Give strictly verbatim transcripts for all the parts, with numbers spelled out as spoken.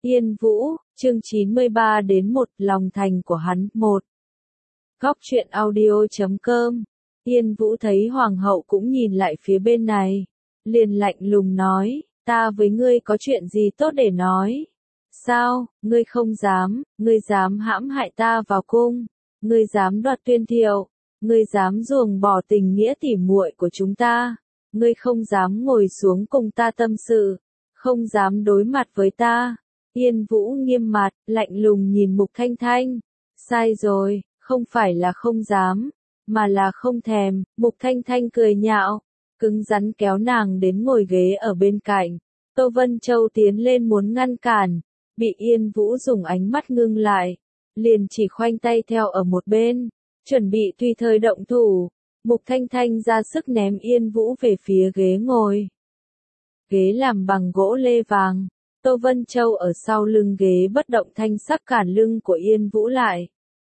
Yên Vũ, chương chín mươi ba đến một lòng thành của hắn, một. Góc truyện audio chấm com. Yên Vũ thấy hoàng hậu cũng nhìn lại phía bên này, liền lạnh lùng nói, ta với ngươi có chuyện gì tốt để nói? Sao, ngươi không dám, ngươi dám hãm hại ta vào cung, ngươi dám đoạt Tuyên Thiệu, ngươi dám ruồng bỏ tình nghĩa tỉ muội của chúng ta, ngươi không dám ngồi xuống cùng ta tâm sự, không dám đối mặt với ta. Yên Vũ nghiêm mặt, lạnh lùng nhìn Mục Thanh Thanh. Sai rồi, không phải là không dám, mà là không thèm. Mục Thanh Thanh cười nhạo, cứng rắn kéo nàng đến ngồi ghế ở bên cạnh. Tô Vân Châu tiến lên muốn ngăn cản, bị Yên Vũ dùng ánh mắt ngưng lại, liền chỉ khoanh tay theo ở một bên, chuẩn bị tùy thời động thủ. Mục Thanh Thanh ra sức ném Yên Vũ về phía ghế ngồi. Ghế làm bằng gỗ lê vàng. Tô Vân Châu ở sau lưng ghế bất động thanh sắc cản lưng của Yên Vũ lại.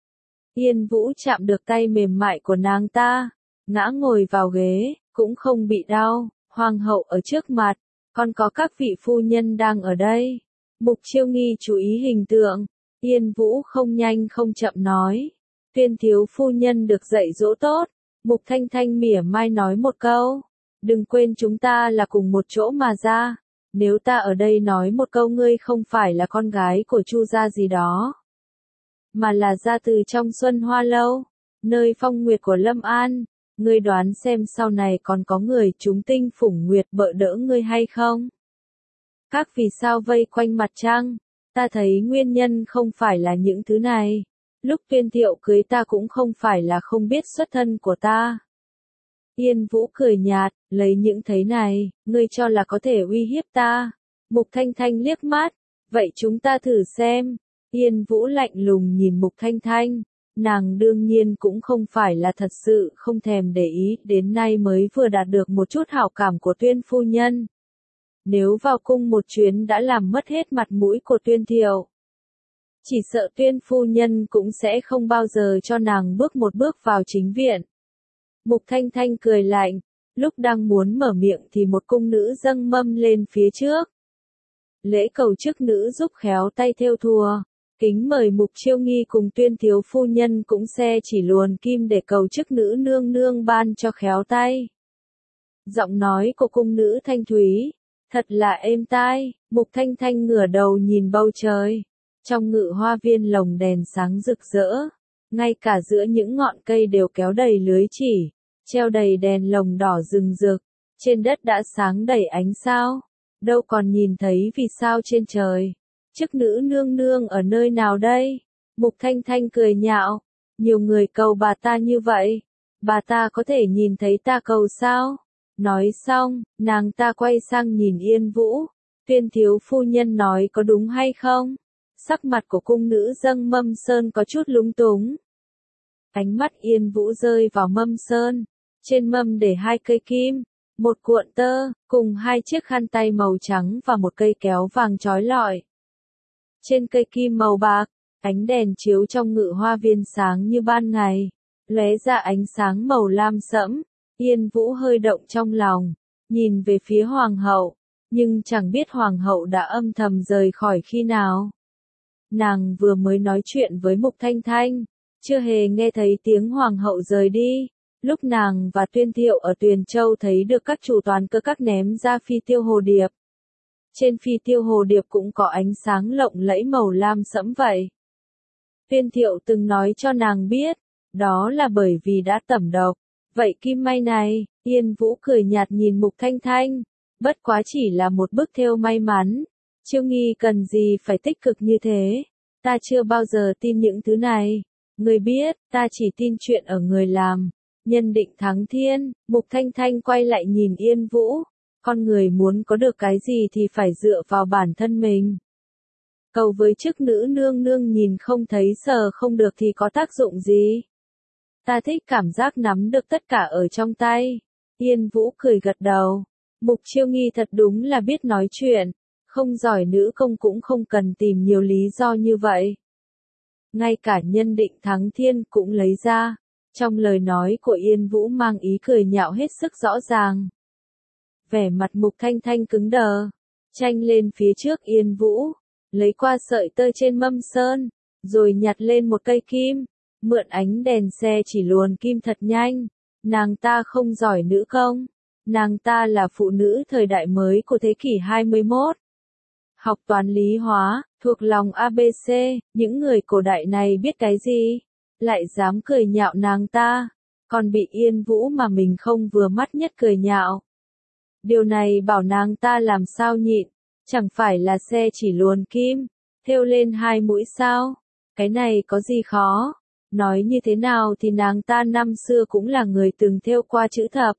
Yên Vũ chạm được tay mềm mại của nàng ta, ngã ngồi vào ghế, cũng không bị đau. Hoàng hậu ở trước mặt, còn có các vị phu nhân đang ở đây. Mục Chiêu Nghi chú ý hình tượng, Yên Vũ không nhanh không chậm nói. Tuyên thiếu phu nhân được dạy dỗ tốt. Mục Thanh Thanh mỉa mai nói một câu, đừng quên chúng ta là cùng một chỗ mà ra. Nếu ta ở đây nói một câu ngươi không phải là con gái của Chu gia gì đó, mà là ra từ trong Xuân Hoa Lâu, nơi phong nguyệt của Lâm An, ngươi đoán xem sau này còn có người chúng tinh phủng nguyệt bợ đỡ ngươi hay không? Các vì sao vây quanh mặt trăng? Ta thấy nguyên nhân không phải là những thứ này. Lúc Tuyên Thiệu cưới ta cũng không phải là không biết xuất thân của ta. Yên Vũ cười nhạt, lấy những thấy này, ngươi cho là có thể uy hiếp ta. Mục Thanh Thanh liếc mắt, vậy chúng ta thử xem. Yên Vũ lạnh lùng nhìn Mục Thanh Thanh, nàng đương nhiên cũng không phải là thật sự không thèm để ý, đến nay mới vừa đạt được một chút hảo cảm của Tuyên phu nhân. Nếu vào cung một chuyến đã làm mất hết mặt mũi của Tuyên Thiệu, chỉ sợ Tuyên phu nhân cũng sẽ không bao giờ cho nàng bước một bước vào chính viện. Mục Thanh Thanh cười lạnh, lúc đang muốn mở miệng thì một cung nữ dâng mâm lên phía trước. Lễ cầu chức nữ giúp khéo tay thêu thùa, kính mời Mục Chiêu Nghi cùng Tuyên thiếu phu nhân cũng xe chỉ luồn kim để cầu chức nữ nương nương ban cho khéo tay. Giọng nói của cung nữ thanh thúy, thật là êm tai. Mục Thanh Thanh ngửa đầu nhìn bầu trời, trong ngự hoa viên lồng đèn sáng rực rỡ. Ngay cả giữa những ngọn cây đều kéo đầy lưới chỉ, treo đầy đèn lồng đỏ rừng rực, trên đất đã sáng đầy ánh sao, đâu còn nhìn thấy vì sao trên trời. Chức nữ nương nương ở nơi nào đây? Mục Thanh Thanh cười nhạo, nhiều người cầu bà ta như vậy, bà ta có thể nhìn thấy ta cầu sao? Nói xong, nàng ta quay sang nhìn Yên Vũ, Tuyên thiếu phu nhân nói có đúng hay không? Sắc mặt của cung nữ dâng mâm sơn có chút lúng túng. Ánh mắt Yên Vũ rơi vào mâm sơn, trên mâm để hai cây kim, một cuộn tơ, cùng hai chiếc khăn tay màu trắng và một cây kéo vàng chói lọi. Trên cây kim màu bạc, ánh đèn chiếu trong ngự hoa viên sáng như ban ngày, lóe ra ánh sáng màu lam sẫm. Yên Vũ hơi động trong lòng, nhìn về phía hoàng hậu, nhưng chẳng biết hoàng hậu đã âm thầm rời khỏi khi nào. Nàng vừa mới nói chuyện với Mục Thanh Thanh, chưa hề nghe thấy tiếng hoàng hậu rời đi. Lúc nàng và Tuyên Thiệu ở Tuyền Châu thấy được các chủ toán cơ các ném ra phi tiêu hồ điệp. Trên phi tiêu hồ điệp cũng có ánh sáng lộng lẫy màu lam sẫm vậy. Tuyên Thiệu từng nói cho nàng biết, đó là bởi vì đã tẩm độc. Vậy kim may này, Yên Vũ cười nhạt nhìn Mục Thanh Thanh, bất quá chỉ là một bức thêu may mắn. Chiêu Nghi cần gì phải tích cực như thế, ta chưa bao giờ tin những thứ này. Người biết, ta chỉ tin chuyện ở người làm. Nhân định thắng thiên. Mục Thanh Thanh quay lại nhìn Yên Vũ, con người muốn có được cái gì thì phải dựa vào bản thân mình. Cầu với chức nữ nương nương nhìn không thấy sờ không được thì có tác dụng gì? Ta thích cảm giác nắm được tất cả ở trong tay. Yên Vũ cười gật đầu. Mục Chiêu Nghi thật đúng là biết nói chuyện, không giỏi nữ công cũng không cần tìm nhiều lý do như vậy. Ngay cả nhân định thắng thiên cũng lấy ra. Trong lời nói của Yên Vũ mang ý cười nhạo hết sức rõ ràng. Vẻ mặt Mục Thanh Thanh cứng đờ, tranh lên phía trước Yên Vũ, lấy qua sợi tơ trên mâm sơn, rồi nhặt lên một cây kim, mượn ánh đèn xe chỉ luồn kim thật nhanh. Nàng ta không giỏi nữ công, nàng ta là phụ nữ thời đại mới của thế kỷ hai mươi mốt. Học toán lý hóa, thuộc lòng a bê xê, những người cổ đại này biết cái gì? Lại dám cười nhạo nàng ta, còn bị Yên Vũ mà mình không vừa mắt nhất cười nhạo. Điều này bảo nàng ta làm sao nhịn, chẳng phải là xe chỉ luồn kim, thêu lên hai mũi sao? Cái này có gì khó? Nói như thế nào thì nàng ta năm xưa cũng là người từng thêu qua chữ thập.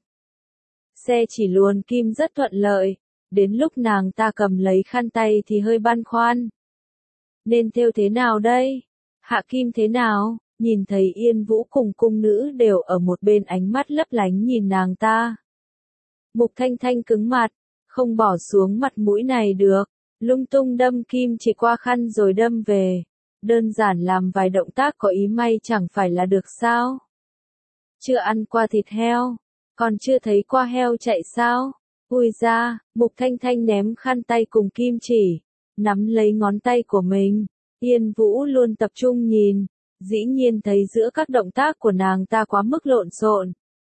Xe chỉ luồn kim rất thuận lợi, đến lúc nàng ta cầm lấy khăn tay thì hơi băn khoăn. Nên thêu thế nào đây? Hạ kim thế nào? Nhìn thấy Yên Vũ cùng cung nữ đều ở một bên ánh mắt lấp lánh nhìn nàng ta. Mục Thanh Thanh cứng mặt, không bỏ xuống mặt mũi này được, lung tung đâm kim chỉ qua khăn rồi đâm về. Đơn giản làm vài động tác có ý may chẳng phải là được sao? Chưa ăn qua thịt heo, còn chưa thấy qua heo chạy sao? Ui ra, Mục Thanh Thanh ném khăn tay cùng kim chỉ, nắm lấy ngón tay của mình. Yên Vũ luôn tập trung nhìn, dĩ nhiên thấy giữa các động tác của nàng ta quá mức lộn xộn.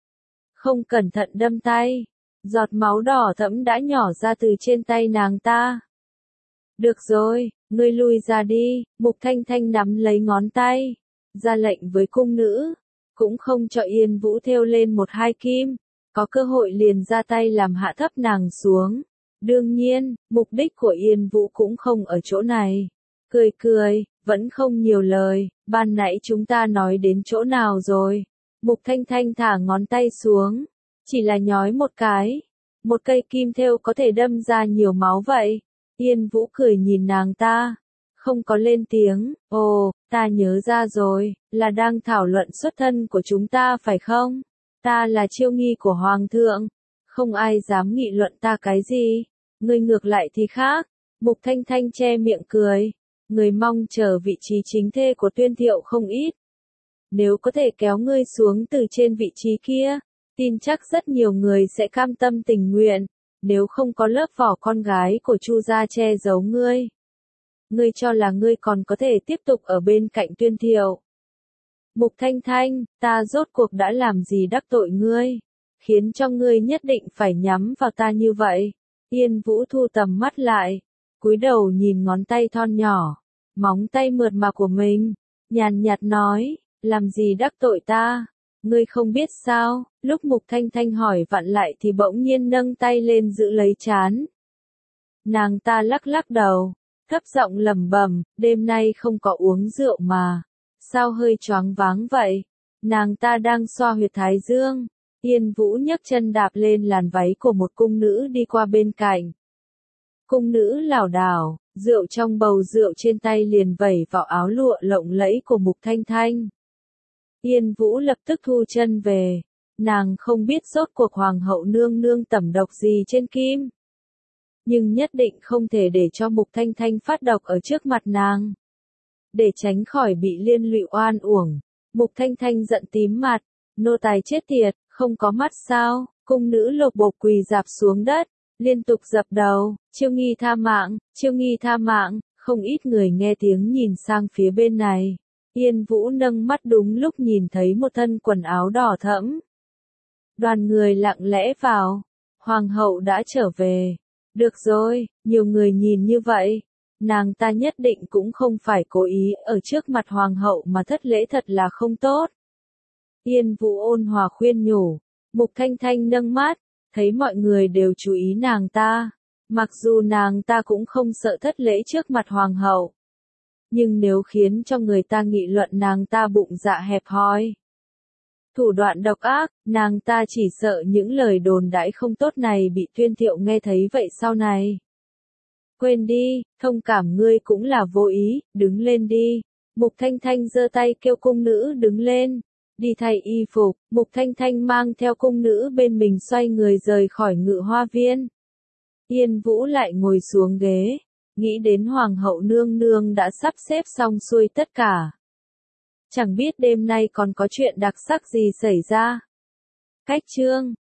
Không cẩn thận đâm tay, giọt máu đỏ thẫm đã nhỏ ra từ trên tay nàng ta. Được rồi, ngươi lui ra đi, Mục Thanh Thanh nắm lấy ngón tay, ra lệnh với cung nữ, cũng không cho Yên Vũ thêu lên một hai kim, có cơ hội liền ra tay làm hạ thấp nàng xuống. Đương nhiên, mục đích của Yên Vũ cũng không ở chỗ này. Cười cười, vẫn không nhiều lời, ban nãy chúng ta nói đến chỗ nào rồi? Mục Thanh Thanh thả ngón tay xuống, chỉ là nhói một cái, một cây kim thêu có thể đâm ra nhiều máu vậy. Yên Vũ cười nhìn nàng ta, không có lên tiếng. Ồ, ta nhớ ra rồi, là đang thảo luận xuất thân của chúng ta phải không? Ta là chiêu nghi của Hoàng thượng, không ai dám nghị luận ta cái gì. Ngươi ngược lại thì khác. Mục Thanh Thanh che miệng cười, người mong chờ vị trí chính thê của Tuyên Thiệu không ít. Nếu có thể kéo ngươi xuống từ trên vị trí kia, tin chắc rất nhiều người sẽ cam tâm tình nguyện, nếu không có lớp vỏ con gái của Chu gia che giấu ngươi. Ngươi cho là ngươi còn có thể tiếp tục ở bên cạnh Tuyên Thiệu. Mục Thanh Thanh, ta rốt cuộc đã làm gì đắc tội ngươi, khiến cho ngươi nhất định phải nhắm vào ta như vậy? Yên Vũ thu tầm mắt lại, cúi đầu nhìn ngón tay thon nhỏ, móng tay mượt mà của mình, nhàn nhạt nói, làm gì đắc tội ta? Ngươi không biết sao? Lúc Mục Thanh Thanh hỏi vặn lại thì bỗng nhiên nâng tay lên giữ lấy trán. Nàng ta lắc lắc đầu, thấp giọng lẩm bẩm, đêm nay không có uống rượu mà, sao hơi choáng váng vậy? Nàng ta đang xoa huyệt thái dương. Yên Vũ nhấc chân đạp lên làn váy của một cung nữ đi qua bên cạnh. Cung nữ lảo đảo, rượu trong bầu rượu trên tay liền vẩy vào áo lụa lộng lẫy của Mục Thanh Thanh. Yên Vũ lập tức thu chân về, nàng không biết rốt cuộc Hoàng hậu nương nương tẩm độc gì trên kim. Nhưng nhất định không thể để cho Mục Thanh Thanh phát độc ở trước mặt nàng. Để tránh khỏi bị liên lụy oan uổng, Mục Thanh Thanh giận tím mặt, nô tài chết tiệt, không có mắt sao? Cung nữ lột bột quỳ dạp xuống đất, liên tục dập đầu, Chiêu Nghi tha mạng, Chiêu Nghi tha mạng. Không ít người nghe tiếng nhìn sang phía bên này. Yên Vũ nâng mắt đúng lúc nhìn thấy một thân quần áo đỏ thẫm. Đoàn người lặng lẽ vào, Hoàng hậu đã trở về. Được rồi, nhiều người nhìn như vậy, nàng ta nhất định cũng không phải cố ý ở trước mặt Hoàng hậu mà thất lễ thật là không tốt. Yên Vũ ôn hòa khuyên nhủ, Mục Thanh Thanh nâng mắt, thấy mọi người đều chú ý nàng ta, mặc dù nàng ta cũng không sợ thất lễ trước mặt Hoàng hậu. Nhưng nếu khiến cho người ta nghị luận nàng ta bụng dạ hẹp hòi, thủ đoạn độc ác, nàng ta chỉ sợ những lời đồn đãi không tốt này bị Tuyên Thiệu nghe thấy vậy sau này. Quên đi, thông cảm ngươi cũng là vô ý, đứng lên đi. Mục Thanh Thanh giơ tay kêu cung nữ đứng lên, đi thay y phục. Mục Thanh Thanh mang theo cung nữ bên mình xoay người rời khỏi Ngự Hoa Viên. Yên Vũ lại ngồi xuống ghế, nghĩ đến Hoàng hậu nương nương đã sắp xếp xong xuôi tất cả. Chẳng biết đêm nay còn có chuyện đặc sắc gì xảy ra. Cách chương